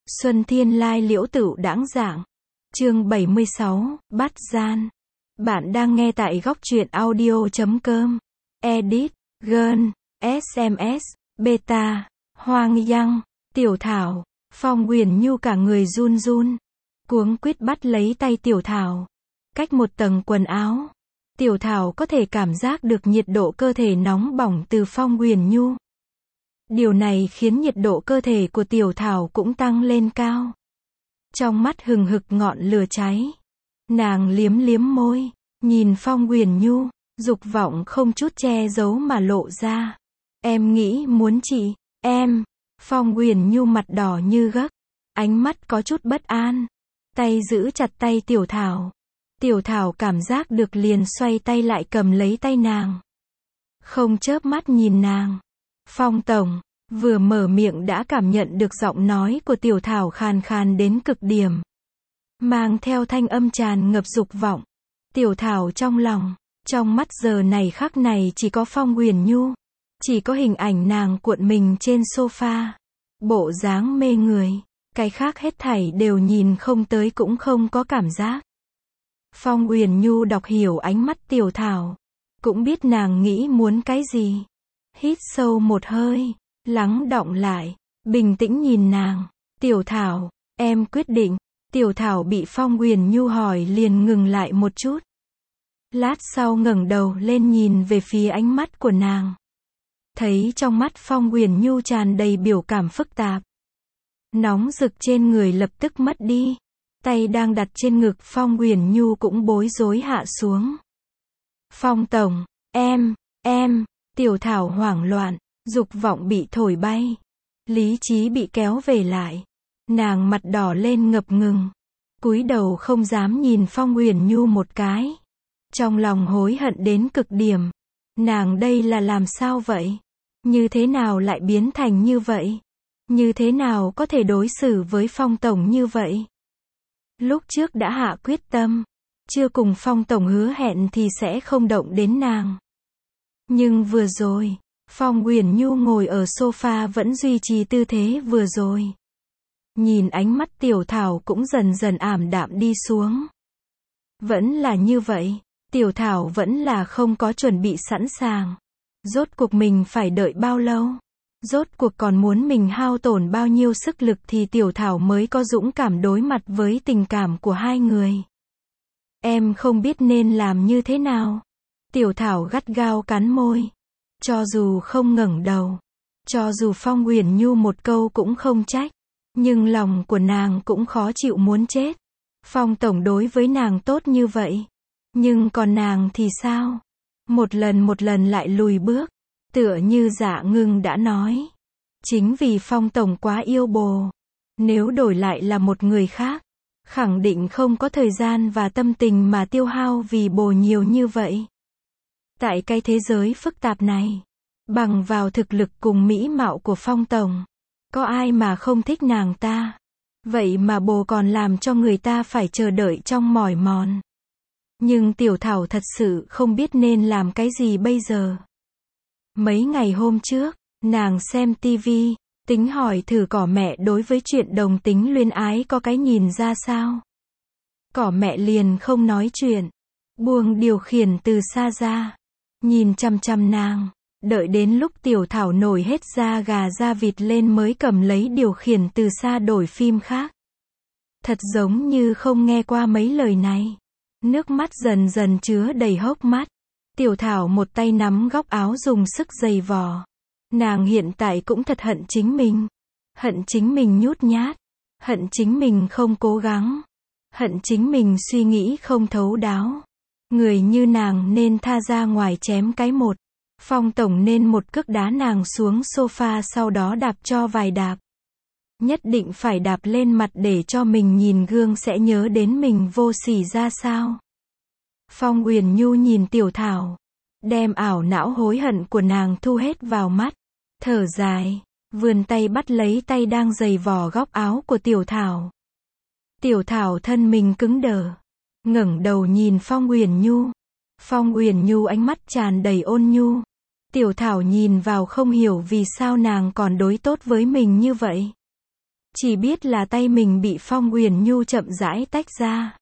Xuân thiên lai liễu tửu đãng dạng. Chương 76, bắt gian. Bạn đang nghe tại góc truyện audio.com. Edit, Gơn, SMS, Beta, Hoang Yang, Tiểu Thảo, Phong Huyền Nhu cả người run run. Cuống quýt bắt lấy tay Tiểu Thảo. Cách một tầng quần áo, Tiểu Thảo có thể cảm giác được nhiệt độ cơ thể nóng bỏng từ Phong Huyền Nhu. Điều này khiến nhiệt độ cơ thể của Tiểu Thảo cũng tăng lên cao. Trong mắt hừng hực ngọn lửa cháy. Nàng liếm liếm môi, nhìn Phong Huyền Nhu, dục vọng không chút che giấu mà lộ ra. Em nghĩ muốn chị, em. Phong Huyền Nhu mặt đỏ như gấc, ánh mắt có chút bất an. Tay giữ chặt tay Tiểu Thảo. Tiểu Thảo cảm giác được liền xoay tay lại cầm lấy tay nàng. Không chớp mắt nhìn nàng. Phong tổng, vừa mở miệng đã cảm nhận được giọng nói của Tiểu Thảo khàn khàn đến cực điểm. Mang theo thanh âm tràn ngập dục vọng. Tiểu Thảo trong lòng, trong mắt giờ này khắc này chỉ có Phong Huyền Nhu. Chỉ có hình ảnh nàng cuộn mình trên sofa. Bộ dáng mê người. Cái khác hết thảy đều nhìn không tới cũng không có cảm giác. Phong Huyền Nhu đọc hiểu ánh mắt Tiểu Thảo. Cũng biết nàng nghĩ muốn cái gì. Hít sâu một hơi, lắng đọng lại, bình tĩnh nhìn nàng. Tiểu Thảo, em quyết định. Tiểu Thảo bị Phong Huyền Nhu hỏi liền ngừng lại một chút. Lát sau ngẩng đầu lên nhìn về phía ánh mắt của nàng. Thấy trong mắt Phong Huyền Nhu tràn đầy biểu cảm phức tạp. Nóng rực trên người lập tức mất đi. Tay đang đặt trên ngực Phong Huyền Nhu cũng bối rối hạ xuống. Phong tổng, em. Tiểu Thảo hoảng loạn, dục vọng bị thổi bay. Lý trí bị kéo về lại. Nàng mặt đỏ lên ngập ngừng. Cúi đầu không dám nhìn Phong Huyền Nhu một cái. Trong lòng hối hận đến cực điểm. Nàng đây là làm sao vậy? Như thế nào lại biến thành như vậy? Như thế nào có thể đối xử với Phong tổng như vậy? Lúc trước đã hạ quyết tâm. Chưa cùng Phong tổng hứa hẹn thì sẽ không động đến nàng. Nhưng vừa rồi, Phong Huyền Nhu ngồi ở sofa vẫn duy trì tư thế vừa rồi. Nhìn ánh mắt Tiểu Thảo cũng dần dần ảm đạm đi xuống. Vẫn là như vậy, Tiểu Thảo vẫn là không có chuẩn bị sẵn sàng. Rốt cuộc mình phải đợi bao lâu? Rốt cuộc còn muốn mình hao tổn bao nhiêu sức lực thì Tiểu Thảo mới có dũng cảm đối mặt với tình cảm của hai người. Em không biết nên làm như thế nào. Tiểu Thảo gắt gao cắn môi. Cho dù không ngẩng đầu, cho dù Phong Huyền Nhu một câu cũng không trách, nhưng lòng của nàng cũng khó chịu muốn chết. Phong tổng đối với nàng tốt như vậy, nhưng còn nàng thì sao? Một lần lại lùi bước, tựa như Dạ Ngưng đã nói. Chính vì Phong tổng quá yêu bồ. Nếu đổi lại là một người khác, khẳng định không có thời gian và tâm tình mà tiêu hao vì bồ nhiều như vậy. Tại cái thế giới phức tạp này, bằng vào thực lực cùng mỹ mạo của Phong tổng, có ai mà không thích nàng ta? Vậy mà bồ còn làm cho người ta phải chờ đợi trong mỏi mòn. Nhưng Tiểu Thảo thật sự không biết nên làm cái gì bây giờ. Mấy ngày hôm trước, nàng xem tivi, tính hỏi thử Cỏ mẹ đối với chuyện đồng tính luyến ái có cái nhìn ra sao. Cỏ mẹ liền không nói chuyện, buông điều khiển từ xa ra, nhìn chằm chằm nàng, đợi đến lúc Tiểu Thảo nổi hết da gà da vịt lên mới cầm lấy điều khiển từ xa đổi phim khác. Thật giống như không nghe qua mấy lời này. Nước mắt dần dần chứa đầy hốc mắt. Tiểu Thảo một tay nắm góc áo dùng sức giày vò. Nàng hiện tại cũng thật hận chính mình. Hận chính mình nhút nhát. Hận chính mình không cố gắng. Hận chính mình suy nghĩ không thấu đáo. Người như nàng nên tha ra ngoài chém cái một. Phong tổng nên một cước đá nàng xuống sofa sau đó đạp cho vài đạp. Nhất định phải đạp lên mặt để cho mình nhìn gương sẽ nhớ đến mình vô sỉ ra sao. Phong Huyền Nhu nhìn Tiểu Thảo, đem ảo não hối hận của nàng thu hết vào mắt, thở dài, vươn tay bắt lấy tay đang giày vò góc áo của Tiểu Thảo. Tiểu Thảo thân mình cứng đờ, ngẩng đầu nhìn Phong Huyền Nhu. Phong Huyền Nhu ánh mắt tràn đầy ôn nhu. Tiểu Thảo nhìn vào không hiểu vì sao nàng còn đối tốt với mình như vậy. Chỉ biết là tay mình bị Phong Huyền Nhu chậm rãi tách ra.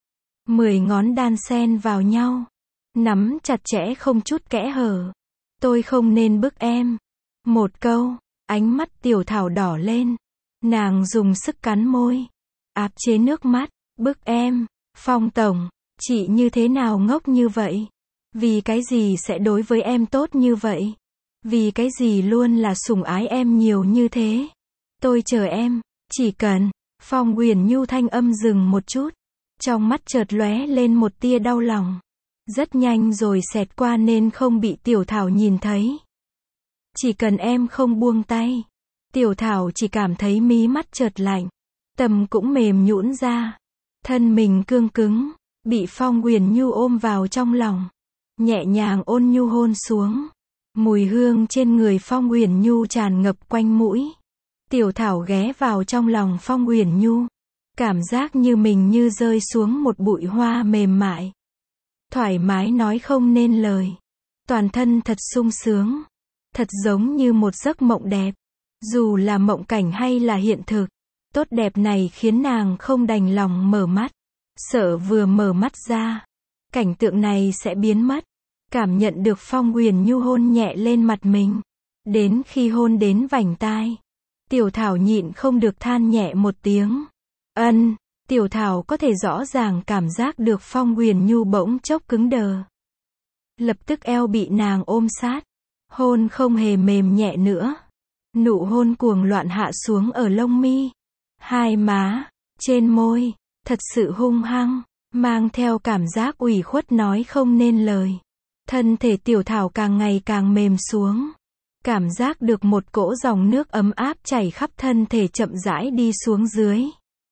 10 ngón đan xen vào nhau. Nắm chặt chẽ không chút kẽ hở. Tôi không nên bức em. Một câu, ánh mắt Tiểu Thảo đỏ lên. Nàng dùng sức cắn môi. Áp chế nước mắt. Bức em. Phong tổng, chị như thế nào ngốc như vậy? Vì cái gì sẽ đối với em tốt như vậy? Vì cái gì luôn là sủng ái em nhiều như thế? Tôi chờ em, chỉ cần. Phong Huyền Nhu thanh âm dừng một chút. Trong mắt chợt lóe lên một tia đau lòng. Rất nhanh rồi xẹt qua nên không bị Tiểu Thảo nhìn thấy. Chỉ cần em không buông tay. Tiểu Thảo chỉ cảm thấy mí mắt chợt lạnh. Tâm cũng mềm nhũn ra. Thân mình cương cứng. Bị Phong Huyền Nhu ôm vào trong lòng. Nhẹ nhàng ôn nhu hôn xuống. Mùi hương trên người Phong Huyền Nhu tràn ngập quanh mũi. Tiểu Thảo ghé vào trong lòng Phong Huyền Nhu. Cảm giác như mình như rơi xuống một bụi hoa mềm mại. Thoải mái nói không nên lời. Toàn thân thật sung sướng. Thật giống như một giấc mộng đẹp. Dù là mộng cảnh hay là hiện thực. Tốt đẹp này khiến nàng không đành lòng mở mắt. Sợ vừa mở mắt ra. Cảnh tượng này sẽ biến mất. Cảm nhận được Phong Huyền Nhu hôn nhẹ lên mặt mình. Đến khi hôn đến vành tai. Tiểu Thảo nhịn không được than nhẹ một tiếng. Ân, Tiểu Thảo có thể rõ ràng cảm giác được Phong Huyền Nhu bỗng chốc cứng đờ. Lập tức eo bị nàng ôm sát. Hôn không hề mềm nhẹ nữa. Nụ hôn cuồng loạn hạ xuống ở lông mi. Hai má, trên môi, thật sự hung hăng, mang theo cảm giác ủy khuất nói không nên lời. Thân thể Tiểu Thảo càng ngày càng mềm xuống. Cảm giác được một cỗ dòng nước ấm áp chảy khắp thân thể chậm rãi đi xuống dưới.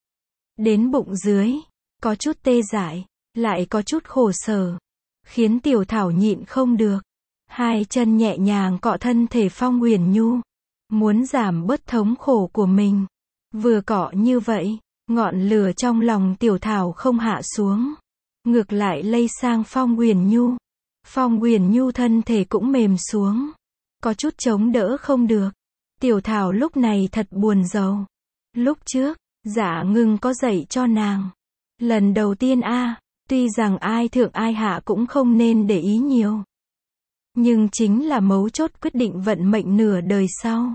Đến bụng dưới, có chút tê dại, lại có chút khổ sở. Khiến Tiểu Thảo nhịn không được. Hai chân nhẹ nhàng cọ thân thể Phong Huyền Nhu. Muốn giảm bớt thống khổ của mình. Vừa cọ như vậy, ngọn lửa trong lòng Tiểu Thảo không hạ xuống. Ngược lại lây sang Phong Huyền Nhu. Phong Huyền Nhu thân thể cũng mềm xuống. Có chút chống đỡ không được. Tiểu Thảo lúc này thật buồn rầu. Lúc trước, Dạ Ngưng có dạy cho nàng. Lần đầu tiên tuy rằng ai thượng ai hạ cũng không nên để ý nhiều. Nhưng chính là mấu chốt quyết định vận mệnh nửa đời sau.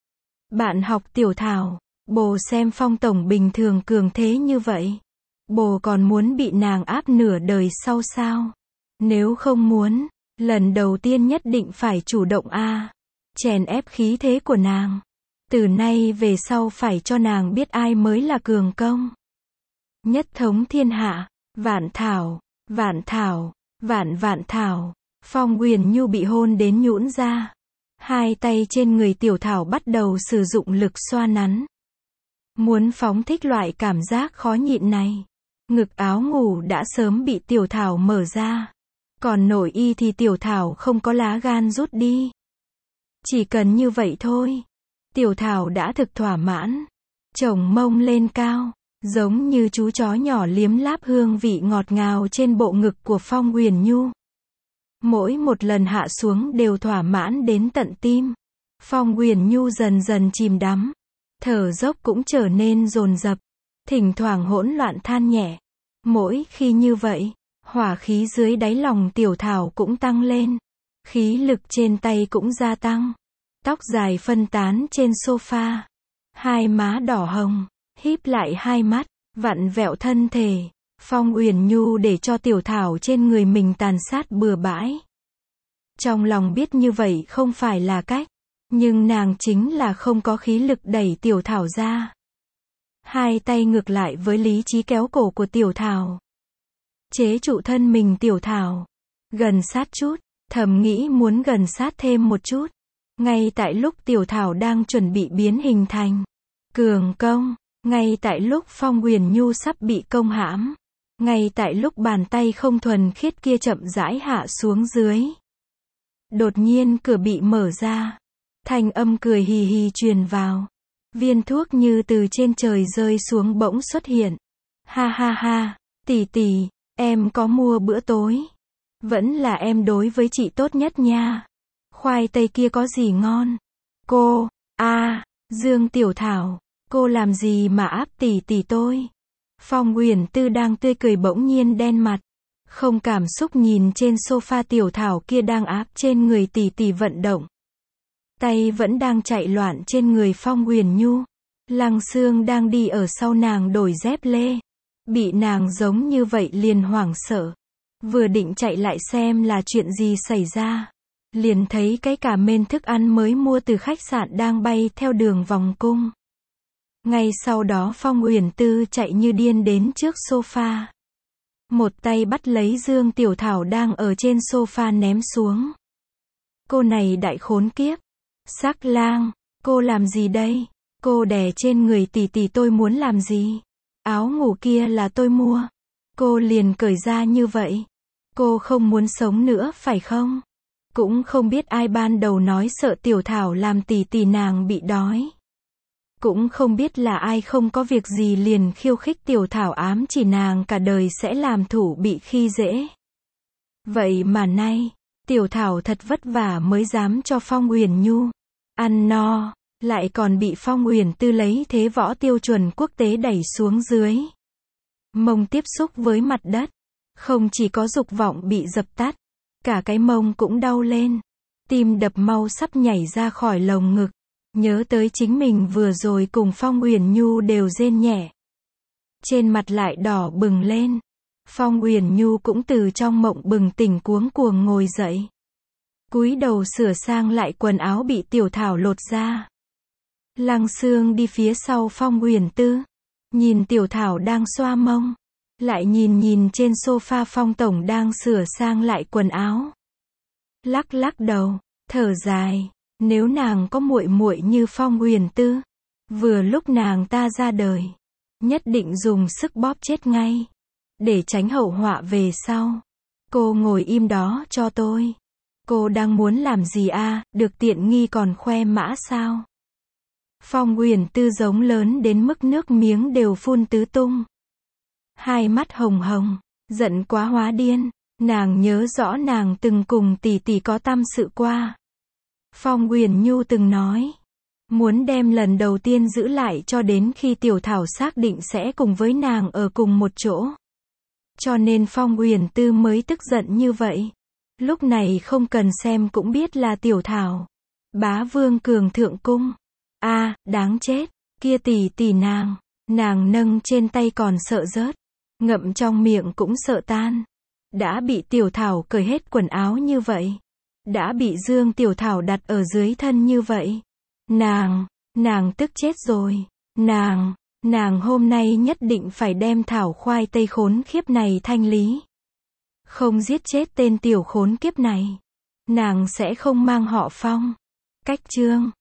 Bạn học Tiểu Thảo, bồ xem Phong tổng bình thường cường thế như vậy. Bồ còn muốn bị nàng áp nửa đời sau sao? Nếu không muốn, lần đầu tiên nhất định phải chủ động chèn ép khí thế của nàng. Từ nay về sau phải cho nàng biết ai mới là cường công. Nhất thống thiên hạ, vạn thảo, vạn thảo, vạn vạn thảo. Phong Huyền Nhu bị hôn đến nhũn ra. Hai tay trên người Tiểu Thảo bắt đầu sử dụng lực xoa nắn. Muốn phóng thích loại cảm giác khó nhịn này. Ngực áo ngủ đã sớm bị Tiểu Thảo mở ra. Còn nội y thì Tiểu Thảo không có lá gan rút đi. Chỉ cần như vậy thôi. Tiểu Thảo đã thực thỏa mãn. Chồng mông lên cao. Giống như chú chó nhỏ liếm láp hương vị ngọt ngào trên bộ ngực của Phong Huyền Nhu. Mỗi một lần hạ xuống đều thỏa mãn đến tận tim. Phong Huyền Nhu dần dần chìm đắm. Thở dốc cũng trở nên dồn dập. Thỉnh thoảng hỗn loạn than nhẹ. Mỗi khi như vậy, hỏa khí dưới đáy lòng Tiểu Thảo cũng tăng lên. Khí lực trên tay cũng gia tăng. Tóc dài phân tán trên sofa. Hai má đỏ hồng, híp lại hai mắt, vặn vẹo thân thể. Phong Huyền Nhu để cho Tiểu Thảo trên người mình tàn sát bừa bãi. Trong lòng biết như vậy không phải là cách. Nhưng nàng chính là không có khí lực đẩy Tiểu Thảo ra. Hai tay ngược lại với lý trí kéo cổ của Tiểu Thảo. Chế trụ thân mình Tiểu Thảo. Gần sát chút, thầm nghĩ muốn gần sát thêm một chút. Ngay tại lúc Tiểu Thảo đang chuẩn bị biến hình thành cường công. Ngay tại lúc Phong Huyền Nhu sắp bị công hãm. Ngay tại lúc bàn tay không thuần khiết kia chậm rãi hạ xuống dưới. Đột nhiên cửa bị mở ra. Thanh âm cười hì hì truyền vào. Viên thuốc như từ trên trời rơi xuống bỗng xuất hiện. Ha ha ha, tỷ tỷ, em có mua bữa tối. Vẫn là em đối với chị tốt nhất nha. Khoai tây kia có gì ngon? Cô, Dương Tiểu Thảo, Cô làm gì mà áp tỷ tỷ tôi? Phong Uyển Tư đang tươi cười bỗng nhiên đen mặt. Không cảm xúc nhìn trên sofa Tiểu Thảo kia đang áp trên người tỷ tỷ vận động. Tay vẫn đang chạy loạn trên người Phong Uyển Nhu. Lăng Xương đang đi ở sau nàng đổi dép lê. Bị nàng giống như vậy liền hoảng sợ. Vừa định chạy lại xem là chuyện gì xảy ra. Liền thấy cái cả mên thức ăn mới mua từ khách sạn đang bay theo đường vòng cung. Ngay sau đó Phong Uyển Tư chạy như điên đến trước sofa. Một tay bắt lấy Dương Tiểu Thảo đang ở trên sofa ném xuống. Cô này đại khốn kiếp. Sắc lang, cô làm gì đây? Cô đè trên người tỷ tỷ tôi muốn làm gì? Áo ngủ kia là tôi mua. Cô liền cởi ra như vậy. Cô không muốn sống nữa phải không? Cũng không biết ai ban đầu nói sợ Tiểu Thảo làm tỷ tỷ nàng bị đói. Cũng không biết là ai không có việc gì liền khiêu khích Tiểu Thảo ám chỉ nàng cả đời sẽ làm thủ bị khi dễ. Vậy mà nay, Tiểu Thảo thật vất vả mới dám cho Phong Uyển Nhu ăn no, lại còn bị Phong Uyển Tư lấy thế võ tiêu chuẩn quốc tế đẩy xuống dưới. Mông tiếp xúc với mặt đất, không chỉ có dục vọng bị dập tắt, cả cái mông cũng đau lên. Tim đập mau sắp nhảy ra khỏi lồng ngực. Nhớ tới chính mình vừa rồi cùng Phong Uyển Nhu đều rên nhẹ. Trên mặt lại đỏ bừng lên. Phong Uyển Nhu cũng từ trong mộng bừng tỉnh cuống cuồng ngồi dậy. Cúi đầu sửa sang lại quần áo bị Tiểu Thảo lột ra. Lăng Xương đi phía sau Phong Uyển Tư. Nhìn Tiểu Thảo đang xoa mông. Lại nhìn trên sofa Phong Tổng đang sửa sang lại quần áo. Lắc lắc đầu, thở dài. Nếu nàng có muội muội như Phong Uyển Tư, vừa lúc nàng ta ra đời, nhất định dùng sức bóp chết ngay, để tránh hậu họa về sau. Cô ngồi im đó cho tôi. Cô đang muốn làm gì à, được tiện nghi còn khoe mã sao? Phong Uyển Tư giống lớn đến mức nước miếng đều phun tứ tung. Hai mắt hồng hồng, giận quá hóa điên, nàng nhớ rõ nàng từng cùng tỷ tỷ có tâm sự qua. Phong Uyển Nhu từng nói, muốn đem lần đầu tiên giữ lại cho đến khi Tiểu Thảo xác định sẽ cùng với nàng ở cùng một chỗ. Cho nên Phong Uyển Tư mới tức giận như vậy. Lúc này không cần xem cũng biết là Tiểu Thảo. Bá Vương Cường thượng cung. A, đáng chết, kia tỷ tỷ nàng nâng trên tay còn sợ rớt, ngậm trong miệng cũng sợ tan. Đã bị Tiểu Thảo cởi hết quần áo như vậy. Đã bị Dương Tiểu Thảo đặt ở dưới thân như vậy. Nàng tức chết rồi. Nàng hôm nay nhất định phải đem Thảo khoai tây khốn khiếp này thanh lý. Không giết chết tên tiểu khốn kiếp này, nàng sẽ không mang họ Phong. Cách chương